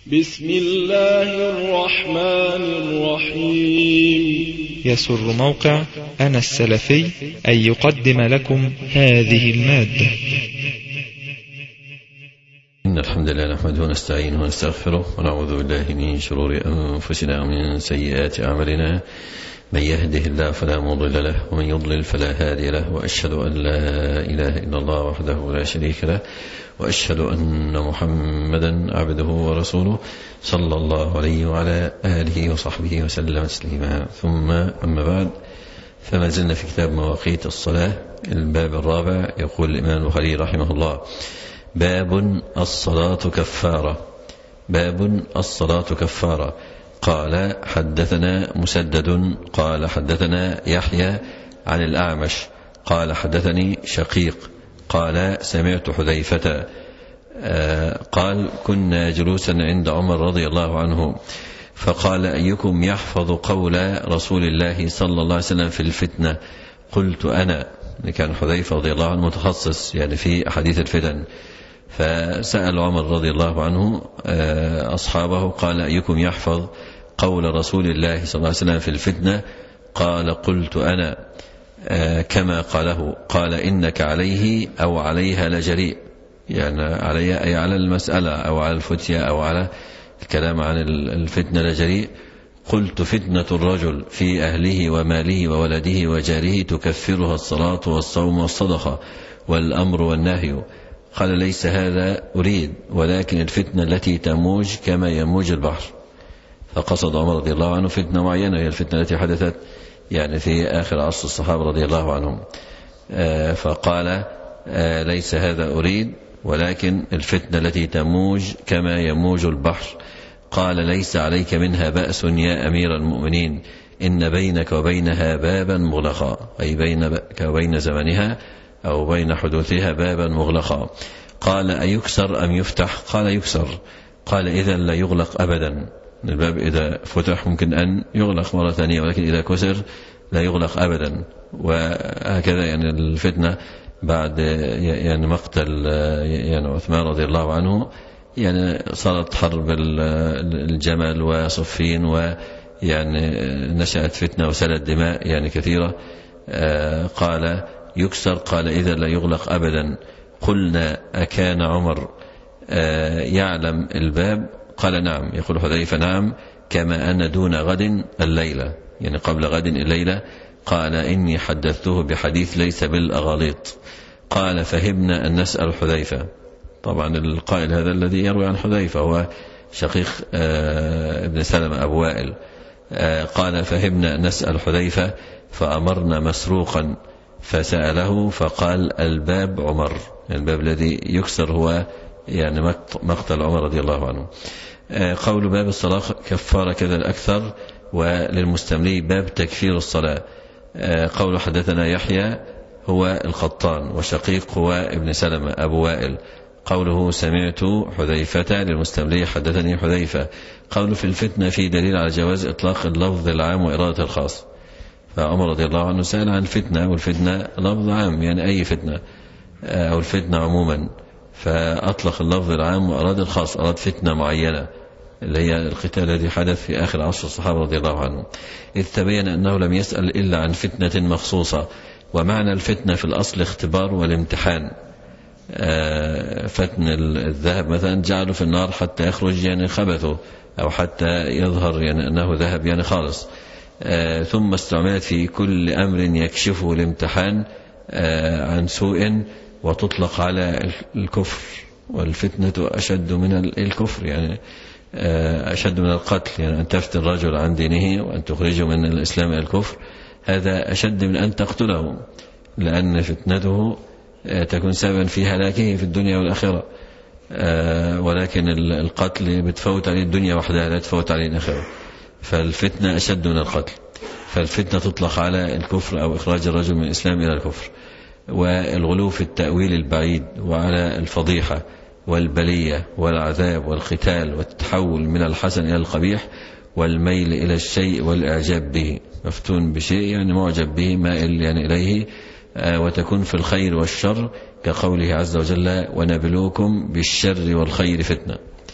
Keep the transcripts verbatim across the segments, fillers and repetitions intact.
بسم الله الرحمن الرحيم. يسر موقع أنا السلفي أن يقدم لكم هذه المادة. إن الحمد لله نحمده ونستعينه ونستغفره ونعوذ بالله من شرور أنفسنا ومن سيئات أعمالنا. من يهده الله فلا مضل له ومن يضلل فلا هادي له، وأشهد أن لا إله إلا الله وحده لا شريك له، وأشهد أن محمدا عبده ورسوله صلى الله عليه وعلى آله وصحبه وسلم تسليما. ثم أما بعد، فما زلنا في كتاب مواقيت الصلاة، الباب الرابع. يقول الإمام البخاري رحمه الله: باب الصلاة كفارة. باب الصلاة كفارة. قال: حدثنا مسدد قال حدثنا يحيى عن الأعمش قال حدثني شقيق قال سمعت حذيفة قال: كنا جلوسا عند عمر رضي الله عنه فقال: أيكم يحفظ قول رسول الله صلى الله عليه وسلم في الفتنة؟ قلت: أنا. كان حذيفة رضي الله عنه متخصص يعني في أحاديث الفتن، فسأل عمر رضي الله عنه أصحابه قال: أيكم يحفظ قول رسول الله صلى الله عليه وسلم في الفتنة؟ قال: قلت: أنا. كما قاله. قال: إنك عليه أو عليها لجريء، يعني عليها أي على المسألة أو على الفتية أو على الكلام عن الفتنة لجريء. قلت: فتنة الرجل في أهله وماله وولده وجاره تكفرها الصلاة والصوم والصدقة والأمر والنهي. قال: ليس هذا أريد، ولكن الفتنة التي تموج كما يموج البحر. فقصد عمر رضي الله عنه فتنة معينة، هي الفتنة التي حدثت يعني في آخر عصر الصحابة رضي الله عنهم. فقال: ليس هذا أريد، ولكن الفتنة التي تموج كما يموج البحر. قال: ليس عليك منها بأس يا أمير المؤمنين، إن بينك وبينها بابا مغلقا، أي بينك وبين زمنها أو بين حدوثها بابا مغلقا. قال: أيكسر أم يفتح؟ قال: يكسر. قال: إذا لا يغلق أبدا. الباب إذا فتح ممكن أن يغلق مرة ثانية، ولكن إذا كسر لا يغلق أبدا. وهكذا يعني الفتنة بعد يعني مقتل يعني عثمان رضي الله عنه، يعني صارت حرب الجمل وصفين، ويعني نشأت فتنة وسلت دماء يعني كثيرة. قال: يكسر. قال: إذا لا يغلق أبدا. قلنا: أكان عمر يعلم الباب؟ قال: نعم. يقول حذيفة: نعم، كما أن دون غد الليلة، يعني قبل غد الليلة. قال: إني حدثته بحديث ليس بالأغاليط. قال: فهمنا أن نسأل حذيفة. طبعا القائل هذا الذي يروي عن حذيفة هو شقيق ابن سلمة أبو وائل. قال: فهمنا أن نسأل حذيفة، فأمرنا مسروقا فسأله فقال: الباب عمر. الباب الذي يكسر هو يعني مقتل عمر رضي الله عنه. قول باب الصلاة كفارة كذا الأكثر، وللمستملي باب تكفير الصلاة. قول حدثنا يحيى هو القطان، وشقيق هو ابن سلمة أبو وائل. قوله سمعت حذيفة للمستملي حدثني حذيفة. قول في الفتنة في دليل على جواز إطلاق اللفظ العام وإرادة الخاص. فعمر رضي الله عنه سأل عن فتنة، والفتنة لفظ عام يعني أي فتنة أو الفتنة عموما، فأطلق اللفظ العام وأراد الخاص، أراد فتنة معينة اللي هي القتال الذي حدث في آخر عصر الصحابة رضي الله عنهم، إذ تبين أنه لم يسأل إلا عن فتنة مخصوصة. ومعنى الفتنة في الأصل اختبار والامتحان. فتن الذهب مثلا جعله في النار حتى يخرج يعني خبثه، أو حتى يظهر يعني أنه ذهب يعني خالص. ثم استعملت في كل أمر يكشفه الامتحان عن سوء، وتطلق على الكفر. والفتنة أشد من الكفر، يعني أشد من القتل، يعني أن تفتن رجل عن دينه وأن تخرجه من الإسلام إلى الكفر، هذا أشد من أن تقتله، لأن فتنته تكون سببا في هلاكه في الدنيا والآخرة. ولكن القتل بتفوت عليه الدنيا وحدها، لا تفوت عليه الآخرة. فالفتنة أشد من القتل، فالفتنة تطلق على الكفر أو إخراج الرجل من الإسلام إلى الكفر. والغلو في التأويل البعيد، وعلى الفضيحة والبلية والعذاب والقتال والتحول من الحسن إلى القبيح، والميل إلى الشيء والإعجاب به. مفتون بشيء يعني معجب به، مائل يعني إليه. وتكون في الخير والشر، كقوله عز وجل: ونبلوكم بالشر والخير فتنة.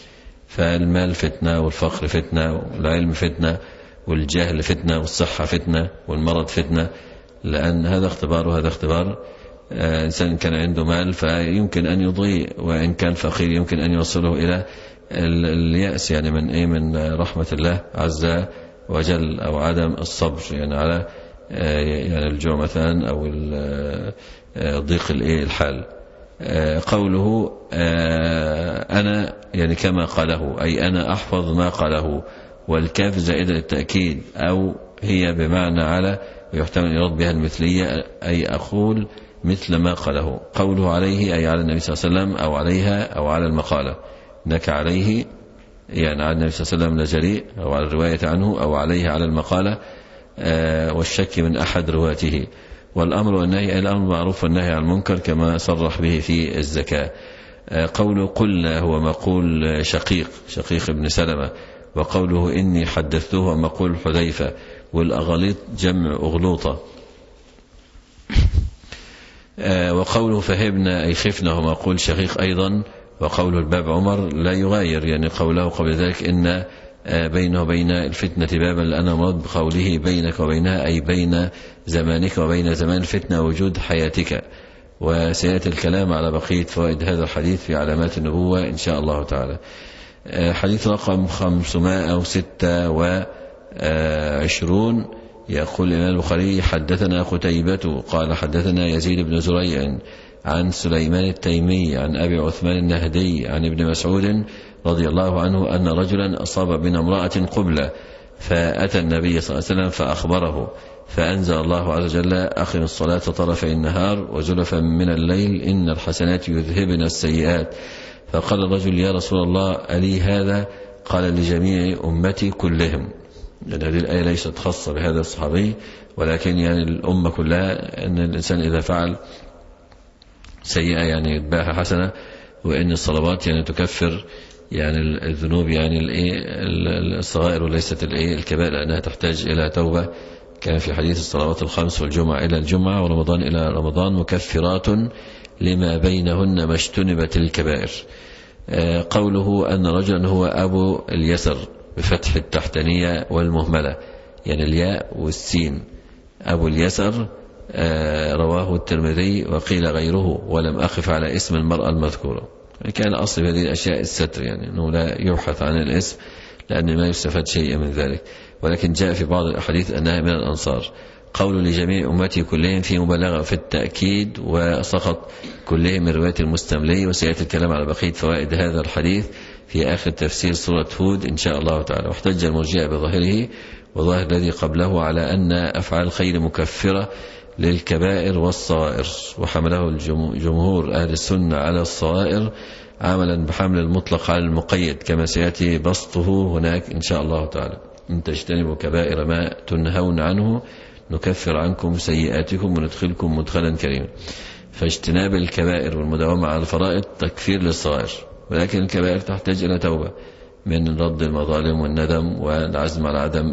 فالمال فتنة، والفقر فتنة، والعلم فتنة، والجهل فتنة، والصحة فتنة، والمرض فتنة، لأن هذا اختبار وهذا اختبار. إنسان كان عنده مال فيمكن أن يضيء، وإن كان فقير يمكن أن يوصله إلى اليأس، يعني من إيه من رحمة الله عز وجل، أو عدم الصبر يعني على يعني الجوع مثلا، أو ضيق الحال. قوله أنا يعني كما قاله، أي أنا أحفظ ما قاله، والكاف زائدة للتأكيد، أو هي بمعنى على، ويحتمل يرد بها المثلية، أي أقول مثل ما قاله. قوله عليه أي على النبي صلى الله عليه وسلم، أو عليها، أو على المقالة. إنك عليه يعني على النبي صلى الله عليه وسلم لا جريء، أو على الرواية عنه، أو عليه على المقالة، والشك من أحد رواته. والأمر والنهي، الأمر معروف والنهي عن المنكر كما صرح به في الزكاة. قوله قلنا هو مقول شقيق شقيق ابن سلمة، وقوله إني حدثته هو مقول حذيفة، والأغاليط جمع أغلوطة. وقوله فهبنا أي خفنا هو مقول شقيق أيضا. وقوله الباب عمر لا يغاير، يعني قوله قبل ذلك إن بينه وبين الفتنة بابا، لأن مراد بقوله بينك وبينها أي بين زمانك وبين زمان الفتنة وجود حياتك. وسيأتي الكلام على بقية فوائد هذا الحديث في علامات النبوة إن شاء الله تعالى. حديث رقم خمسمائة وستة وعشرون، يقول الإمام البخاري حدثنا قتيبة قال حدثنا يزيد بن زريع عن سليمان التيمي عن أبي عثمان النهدي عن ابن مسعود رضي الله عنه أن رجلا أصاب من امرأة قبلة، فأتى النبي صلى الله عليه وسلم فأخبره، فأنزل الله عز وجل أقم الصلاة طرفي النهار وزلفا من الليل إن الحسنات يذهبن السيئات. فقال الرجل يا رسول الله ألي هذا؟ قال لجميع أمتي كلهم. يعني هذه الآية ليست خاصة بهذا الصحابي، ولكن يعني الأمة كلها، أن الإنسان إذا فعل سيئة يعني يتباهى حسنة، وإن الصلوات يعني تكفر يعني الذنوب يعني الصغائر وليست الكبائر، لأنها تحتاج إلى توبة. كان في حديث الصلوات الخمس والجمعة إلى الجمعة ورمضان إلى رمضان مكفرات لما بينهن ما اجتنبت الكبائر. قوله أن رجلا هو أبو اليسر بفتح التحتانية والمهملة، يعني الياء والسين. أبو اليسر رواه الترمذي وقيل غيره، ولم أقف على اسم المرأة المذكورة. كان أصل هذه الأشياء الستر، يعني أنه لا يبحث عن الاسم لأن ما يستفاد شيء من ذلك، ولكن جاء في بعض الأحاديث أنها من الأنصار. قول لجميع أمتي كلهم في مبالغة في التأكيد، وسقط كلهم من رواية المستملي. وسيأتي الكلام على بقية فوائد هذا الحديث في آخر تفسير سورة هود إن شاء الله تعالى. واحتج المرجئة بظاهره وظاهر الذي قبله على أن أفعال الخير مكفرة للكبائر والصغائر، وحمله الجمهور أهل السنة على الصغائر عملا بحمل المطلق على المقيد، كما سيأتي بسطه هناك إن شاء الله تعالى. إن تجتنبوا كبائر ما تنهون عنه نكفر عنكم سيئاتكم وندخلكم مدخلا كريما. فاجتناب الكبائر والمداومة على الفرائض تكفير للصغائر، ولكن الكبائر تحتاج إلى توبة من رد المظالم والندم والعزم على عدم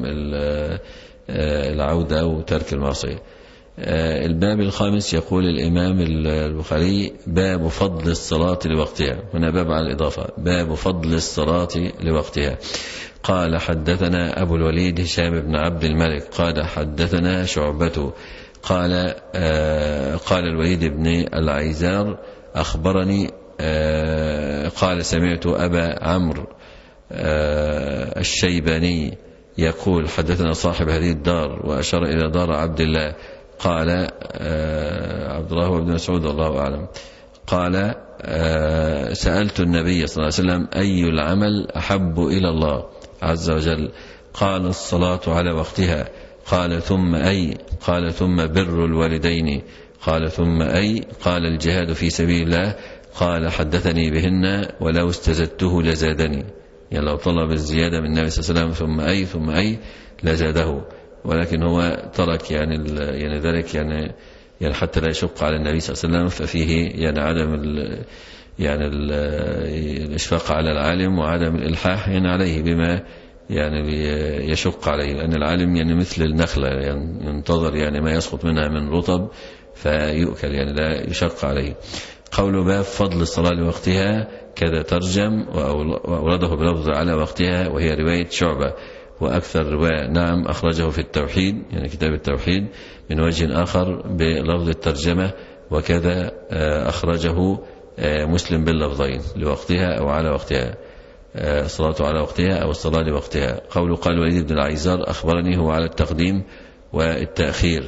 العودة وترك المعصية. الباب الخامس يقول الإمام البخاري باب فضل الصلاة لوقتها. هنا باب على الإضافة، باب فضل الصلاة لوقتها. قال حدثنا أبو الوليد هشام بن عبد الملك قال حدثنا شعبة قال آه قال الوليد بن العيزار أخبرني آه قال سمعت أبا عمرو آه الشيباني يقول حدثنا صاحب هذه الدار، وأشار إلى دار عبد الله. قال آه عبد الله بن مسعود الله أعلم. قال آه سألت النبي صلى الله عليه وسلم أي العمل أحب إلى الله عز وجل؟ قال الصلاة على وقتها. قال ثم أي؟ قال ثم بر الوالدين. قال ثم أي؟ قال الجهاد في سبيل الله. قال حدثني بهن ولو استزدته لزادني، يعني لو طلب الزيادة من النبي صلى الله عليه وسلم ثم أي ثم أي لزاده، ولكن هو ترك يعني يعني ذلك يعني يعني حتى لا يشق على النبي صلى الله عليه وسلم، ففيه يعني عدم ال يعني ال الإشفاق على العالم وعدم الإلحاح يعني عليه بما يعني يشق عليه، لأن العالم يعني مثل النخلة يعني ينتظر يعني ما يسقط منها من رطب فيؤكل، يعني لا يشق عليه. قول باب فضل الصلاة لوقتها كذا ترجم وأورده بلفظ على وقتها، وهي رواية شعبة. وأكثر رواية نعم أخرجه في التوحيد، يعني كتاب التوحيد، من وجه آخر بلفظ الترجمة، وكذا أخرجه مسلم باللفظين لوقتها أو على وقتها، الصلاة على وقتها أو الصلاة لوقتها. قول قال وليد بن العيزار أخبرني هو على التقديم والتأخير.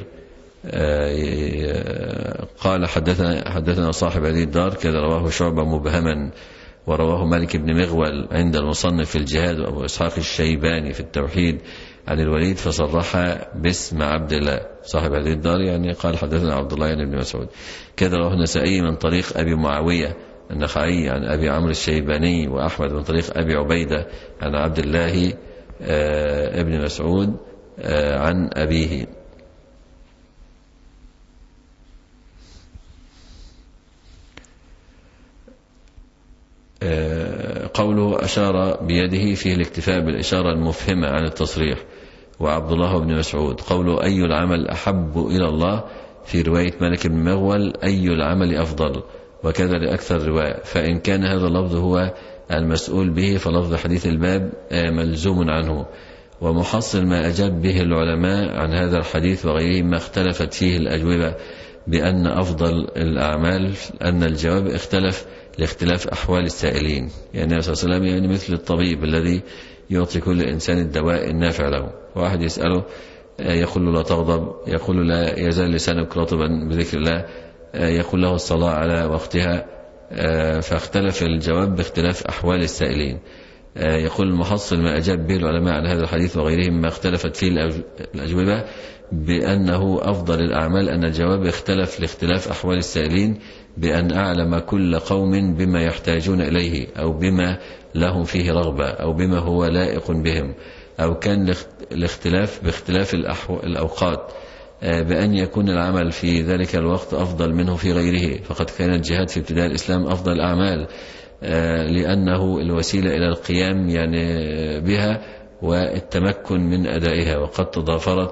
قال حدثنا حدثنا صاحب هذه الدار كذا رواه شعبة مبهما، ورواه مالك بن مغول عند المصنف في الجهاد، وأبو إسحاق الشيباني في التوحيد عن الوليد فصرح باسم عبد الله صاحب هذه الدار، يعني قال حدثنا عبد الله يعني بن مسعود. كذا رواه النسائي من طريق أبي معاوية النخعي عن أبي عمرو الشيباني، وأحمد من طريق أبي عبيدة عن عبد الله ابن مسعود عن أبيه. قوله أشار بيده فيه الاكتفاء بالإشارة المفهمة عن التصريح. وعبد الله بن مسعود قوله أي العمل أحب إلى الله في رواية مالك بن مغول أي العمل أفضل، وكذا لأكثر رواية. فإن كان هذا اللفظ هو المسؤول به فلفظ حديث الباب ملزوم عنه. ومحصل ما أجاب به العلماء عن هذا الحديث وغيره ما اختلفت فيه الأجوبة بأن أفضل الأعمال أن الجواب اختلف لاختلاف أحوال السائلين، يعني النبي صلى الله عليه وسلم يعني مثل الطبيب الذي يعطي كل إنسان الدواء النافع له. واحد يسأله يقول له لا تغضب، يقول لا يزال لسانك رطبا بذكر الله، يقول له الصلاة على وقتها. فاختلف الجواب باختلاف أحوال السائلين. يقول المحصل ما أجاب به العلماء عن هذا الحديث وغيرهم ما اختلفت فيه الأجوبة بأنه أفضل الأعمال أن الجواب اختلف لاختلاف أحوال السائلين، بأن أعلم كل قوم بما يحتاجون إليه أو بما لهم فيه رغبة أو بما هو لائق بهم، أو كان الاختلاف باختلاف الأوقات بأن يكون العمل في ذلك الوقت أفضل منه في غيره. فقد كان الجهاد في ابتداء الإسلام أفضل الأعمال لأنه الوسيلة إلى القيام يعني بها والتمكن من أدائها. وقد تضافرت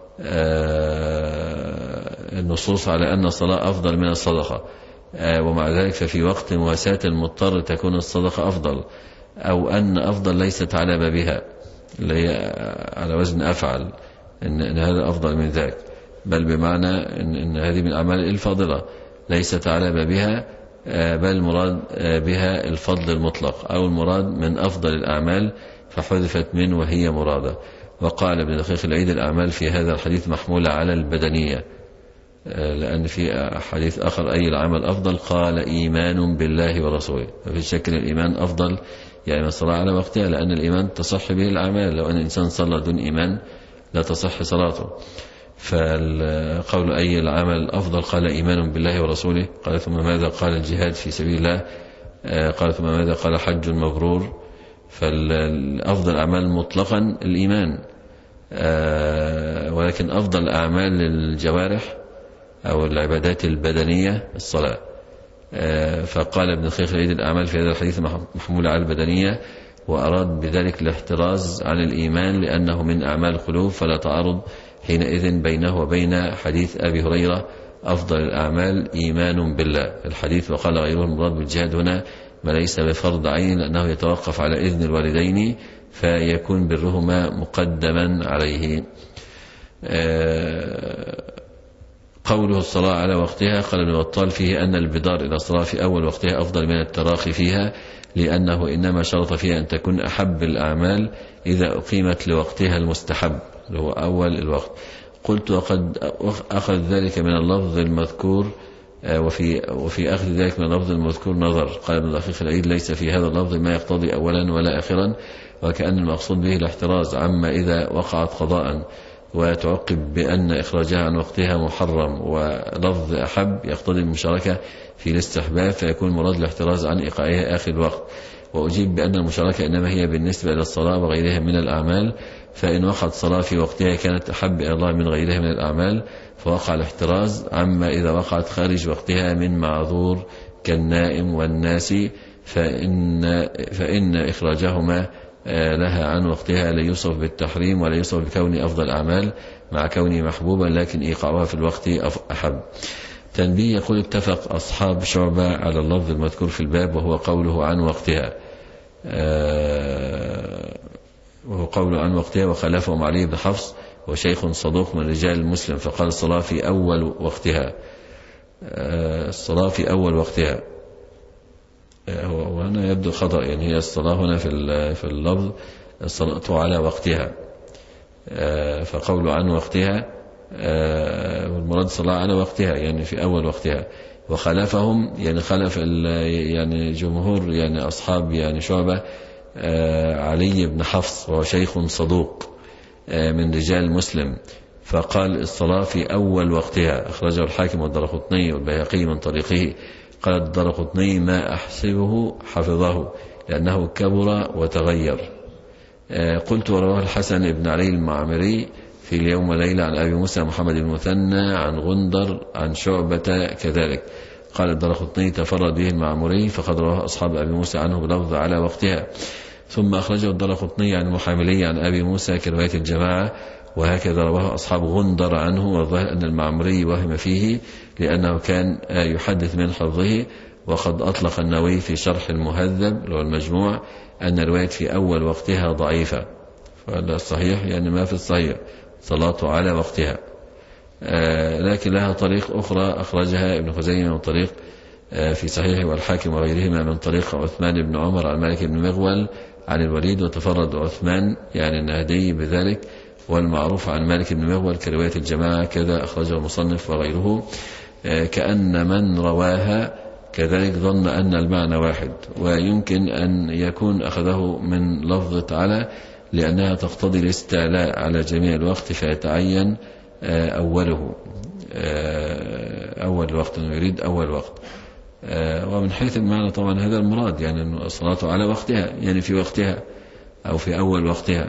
النصوص على أن الصلاة أفضل من الصدقة، ومع ذلك ففي وقت مواساة المضطر تكون الصدقة أفضل، أو أن أفضل ليست على بابها اللي هي على وزن أفعل إن, إن هذا أفضل من ذاك، بل بمعنى إن, إن هذه من الأعمال الفاضلة ليست على بابها، بل مراد بها الفضل المطلق، أو المراد من أفضل الأعمال فحذفت من وهي مرادة. وقال ابن دقيق العيد الأعمال في هذا الحديث محمولة على البدنية، لأن في حديث آخر أي العمل أفضل قال إيمان بالله ورسوله، ففي شكل الإيمان أفضل يعني الصلاة على وقتها، لأن الإيمان تصح به الأعمال، لو أن الإنسان صلى دون إيمان لا تصح صلاته. فالقول أي العمل أفضل قال إيمان بالله ورسوله. قال ثم ماذا؟ قال الجهاد في سبيل الله. قال ثم ماذا؟ قال حج مبرور. فالأفضل الأعمال مطلقا الإيمان، ولكن أفضل أعمال للجوارح أو العبادات البدنية الصلاة. فقال ابن دقيق العيد الأعمال في هذا الحديث محمولة على البدنية، وأراد بذلك الاحتراز عن الإيمان لأنه من أعمال القلوب، فلا تعارض حينئذ بينه وبين حديث أبي هريرة أفضل الأعمال إيمان بالله الحديث. وقال غيره المراد بالجهاد هنا ما ليس بفرض عين، لأنه يتوقف على إذن الوالدين فيكون برهما مقدما عليه. قوله الصلاة على وقتها قال ابن بطال فيه أن البدار إلى الصلاة في أول وقتها أفضل من التراخي فيها، لأنه إنما شرط فيها أن تكون أحب الأعمال إذا أقيمت لوقتها المستحب اللي هو أول الوقت. قلت وقد أخذ ذلك من اللفظ المذكور، وفي, وفي أخذ ذلك من اللفظ المذكور نظر. قال ابن دقيق العيد ليس في هذا اللفظ ما يقتضي أولا ولا آخرا، وكأن المقصود به الاحتراز عما إذا وقعت قضاء، وتعقب بأن إخراجها عن وقتها محرم. ولفظ أحب يقتضي المشاركة في الاستحباب، فيكون مراد الاحتراز عن إيقاعها آخر الوقت. وأجيب بأن المشاركة إنما هي بالنسبة إلى الصلاة وغيرها من الأعمال، فإن وقعت صلاة في وقتها كانت أحب إلى الله من غيرها من الأعمال، فوقع الاحتراز عما إذا وقعت خارج وقتها من معذور كالنائم والناس، فإن, فإن إخراجهما لها عن وقتها لا يوصف بالتحريم ولا يوصف بكون أفضل الأعمال مع كونه محبوبا، لكن إيقاعها في الوقت أحب. تنبيه. يقول اتفق أصحاب شعبة على اللفظ المذكور في الباب وهو قوله عن وقتها وهو قوله عن وقتها وخلفهم علي بن حفص وشيخ صدوق من رجال المسلم فقال الصلاة في أول وقتها. الصلاة في أول وقتها وهنا يبدو خطأ، يعني هي الصلاة هنا في اللفظ الصلاة على وقتها، فقوله عن وقتها والمراد الصلاة على وقتها يعني في أول وقتها. وخلفهم يعني خلف يعني جمهور يعني أصحاب يعني شعبة علي بن حفص وهو شيخ صدوق من رجال مسلم فقال الصلاة في أول وقتها. أخرجه الحاكم والدرقطني والبيهقي من طريقه. قال الدرقطني ما أحسبه حفظه لأنه كبر وتغير. قلت ورواه الحسن بن علي المعمري في اليوم وليلة عن أبي موسى محمد المثنى عن غندر عن شعبة كذلك. قال الدرقطني تفرد به المعمري فقد رواه أصحاب أبي موسى عنه بلفظ على وقتها. ثم أخرجه الدرقطني عن المحاملي عن أبي موسى كرواية الجماعة وهكذا رواه أصحاب غندر عنه. والظاهر أن المعمري وهم فيه لأنه كان يحدث من حفظه. وقد أطلق النووي في شرح المهذب له المجموع أن الرواية في أول وقتها ضعيفة، فهذا الصحيح يعني ما في الصحيح صلاة على وقتها، لكن لها طريق أخرى أخرجها ابن خزيمة من طريق في صحيح والحاكم وغيرهما من طريق عثمان بن عمر عن مالك بن مغول عن الوليد وتفرد عثمان يعني النهدي بذلك. والمعروف عن مالك بن مغول كرواية الجماعة كذا أخرجه المصنف وغيره، كأن من رواها كذلك ظن أن المعنى واحد. ويمكن أن يكون أخذه من لفظة على لأنها تقتضي الاستعلاء على جميع الوقت فيتعين أوله أول وقت يريد أول وقت. ومن حيث المعنى طبعا هذا المراد يعني أن الصلاة على وقتها يعني في وقتها أو في أول وقتها.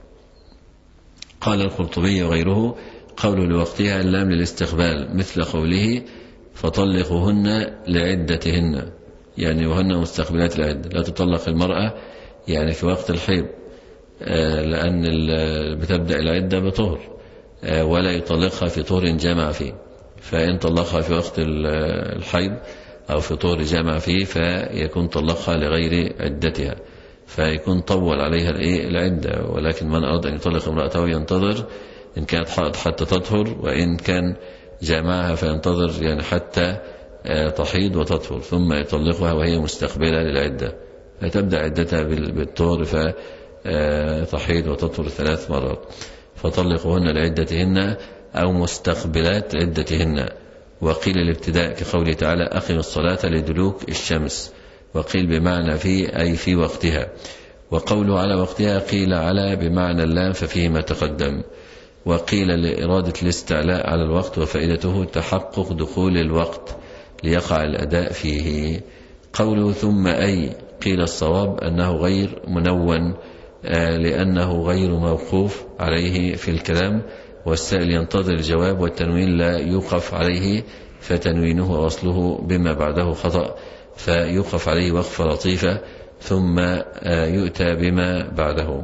قال القرطبي وغيره قوله لوقتها اللام للاستقبال مثل قوله فطلقهن لعدتهن يعني وهن مستقبلات العدة. لا تطلق المرأة يعني في وقت الحيض لأن بتبدأ العدة بطهر ولا يطلقها في طهر جامع فيه، فإن طلقها في وقت الحيض أو في طهر جامع فيه فيكون طلقها لغير عدتها فيكون طول عليها العدة. ولكن من أراد أن يطلق امرأته ينتظر إن كانت حائض حتى تطهر، وإن كان جامعها فينتظر يعني حتى تحيض وتطهر ثم يطلقها وهي مستقبلة للعدة فتبدأ عدتها بالطهر فتحيض وتطهر ثلاث مرات. فطلقهن لعدتهن أو مستقبلات عدتهن. وقيل الابتداء كقوله تعالى أقم الصلاة لدلوك الشمس، وقيل بمعنى في أي في وقتها. وقوله على وقتها قيل على بمعنى اللام ففيه ما تقدم. وقيل لإرادة الاستعلاء على الوقت وفائدته تحقق دخول الوقت ليقع الأداء فيه. قوله ثم أي قيل الصواب أنه غير منون لأنه غير موقوف عليه في الكلام والسائل ينتظر الجواب والتنوين لا يوقف عليه فتنوينه ووصله بما بعده خطأ فيوقف عليه وقفة لطيفة ثم يؤتى بما بعده.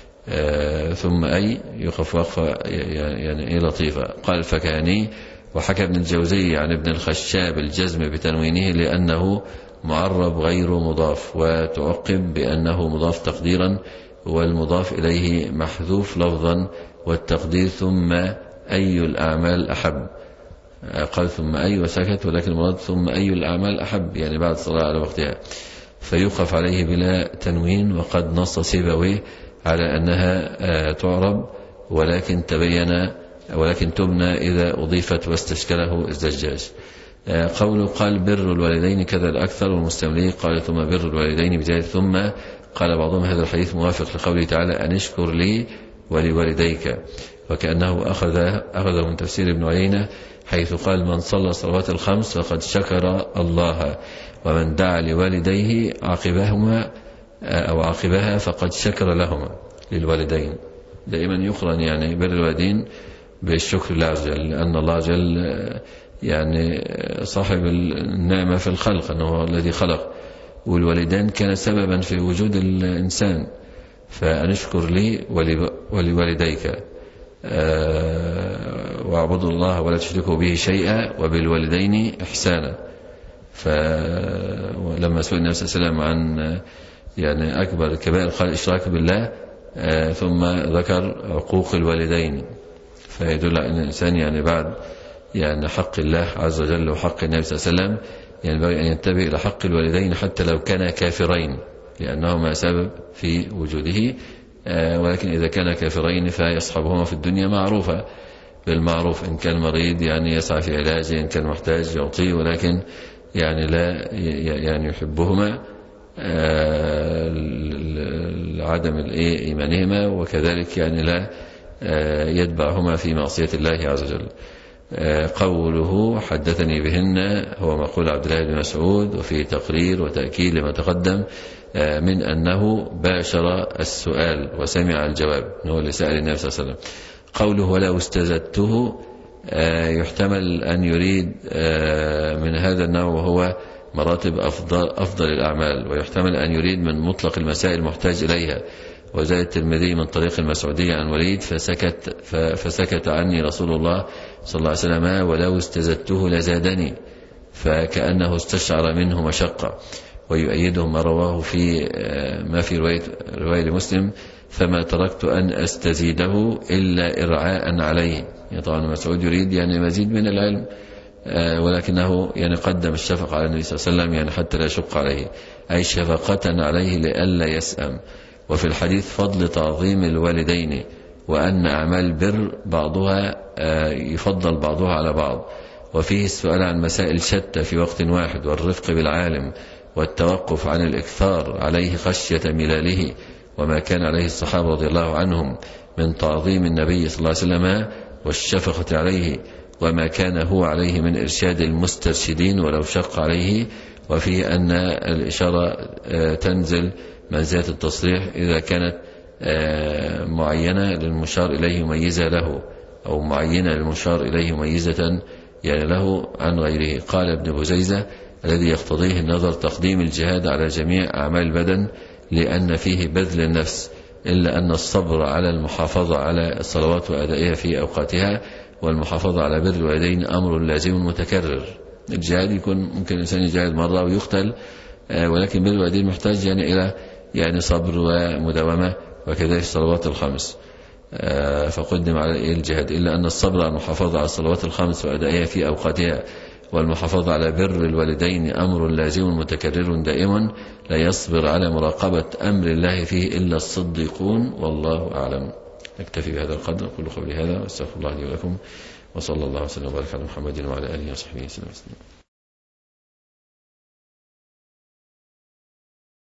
ثم أي يوقف وقفة يعني إيه لطيفة. قال الفكهاني وحكى ابن الجوزي عن ابن الخشاب الجزم بتنوينه لأنه معرب غير مضاف وتعقب بأنه مضاف تقديرا والمضاف إليه محذوف لفظا والتقدير ثم أي الأعمال أحب. قال ثم أي وسكت ولكن المراد ثم أي الأعمال أحب يعني بعد الصلاة على وقتها فيوقف عليه بلا تنوين. وقد نص سيبويه على أنها تعرب ولكن تبين ولكن تبنى إذا أضيفت واستشكله الزجاج. قوله قال بر الوالدين كذا الأكثر والمستملي قال ثم بر الوالدين بزيادة ثم. قال بعضهم هذا الحديث موافق لقوله تعالى أن اشكر لي ولوالديك وكأنه أخذ أخذ من تفسير ابن عيينة حيث قال من صلى الصلوات الخمس فقد شكر الله ومن دعا لوالديه عقبهما أو عقبها فقد شكر لهما للوالدين. دائما يقرن يعني بر الوالدين بالشكر لله عز وجل لأن الله عز وجل يعني صاحب النعمة في الخلق أنه الذي خلق والوالدين كان سببا في وجود الإنسان فأنشكر لي ولوالديك. واعبدوا الله ولا تشركوا به شيئا وبالوالدين إحسانا. فلما سئل النبي صلى الله عليه وسلم عن يعني أكبر الكبائر قال الإشراك بالله، ثم ذكر عقوق الوالدين، فيدل على أن الإنسان يعني بعد يعني حق الله عز وجل وحق النبي صلى الله عليه وسلم ينبغي أن ينتبه إلى حق الوالدين حتى لو كان كافرين، لأنهما سبب في وجوده، ولكن إذا كان كافرين فيصحبهما في الدنيا معروفة بالمعروف، إن كان مريض يعني يسعى في علاجه، إن كان محتاج يعطيه، ولكن يعني لا يعني يحبهما لعدم إيمانهما، وكذلك يعني لا يتبعهما في معصية الله عز وجل. قوله حدثني بهن هو مقول عبد الله بن مسعود، وفي تقرير وتأكيد لما تقدم من أنه باشر السؤال وسمع الجواب، هو اللي سأل النبي صلى الله عليه وسلم. قوله ولو استزدته يحتمل أن يريد من هذا النوع وهو مراتب أفضل, أفضل الأعمال، ويحتمل أن يريد من مطلق المسائل المحتاج إليها. وزاد الترمذي من طريق المسعودية عن وليد فسكت, فسكت عني رسول الله صلى الله عليه وسلم ولو استزدته لزادني، فكأنه استشعر منه مشقة. ويؤيده ما رواه في ما في رواية, رواية لمسلم فما تركت أن أستزيده إلا إرعاء عليه. يعني طبعا مسعود يريد يعني مزيد من العلم، ولكنه يعني قدم الشفقة على النبي صلى الله عليه وسلم يعني حتى لا يشق عليه، أي شفقة عليه لئلا يسأم. وفي الحديث فضل تعظيم الوالدين، وأن أعمال البر بعضها يفضل بعضها على بعض، وفيه السؤال عن مسائل شتى في وقت واحد، والرفق بالعالم، والتوقف عن الإكثار عليه خشية ملاله، وما كان عليه الصحابة رضي الله عنهم من تعظيم النبي صلى الله عليه وسلم والشفقة عليه، وما كان هو عليه من إرشاد المسترشدين ولو شق عليه. وفيه أن الإشارة تنزل منزلة التصريح إذا كانت معينة للمشار إليه مميزة له، أو معينة للمشار إليه مميزة يعني له عن غيره. قال ابن بزيزة الذي يقتضيه النظر تقديم الجهاد على جميع أعمال البدن لأن فيه بذل النفس، إلا أن الصبر على المحافظة على الصلوات وأدائها في أوقاتها والمحافظة على بر الوالدين أمر لازم متكرر. الجهاد يكون ممكن الإنسان يجاهد مرة ويقتل، ولكن بر الوالدين محتاج يعني إلى يعني صبر ومداومة، وكذلك الصلوات الخمس فقدم على الجهاد، إلا أن الصبر على المحافظة على الصلوات الخمس وأدائها في أوقاتها والمحافظة على بر الوالدين أمر لازم متكرر دائم، لا يصبر على مراقبة أمر الله فيه إلا الصديقون، والله أعلم. نكتفي بهذا القدر، أقول قولي هذا واستغفر الله لي ولكم، وصلى الله وسلم وبارك على محمد وعلى آله وصحبه وسلم.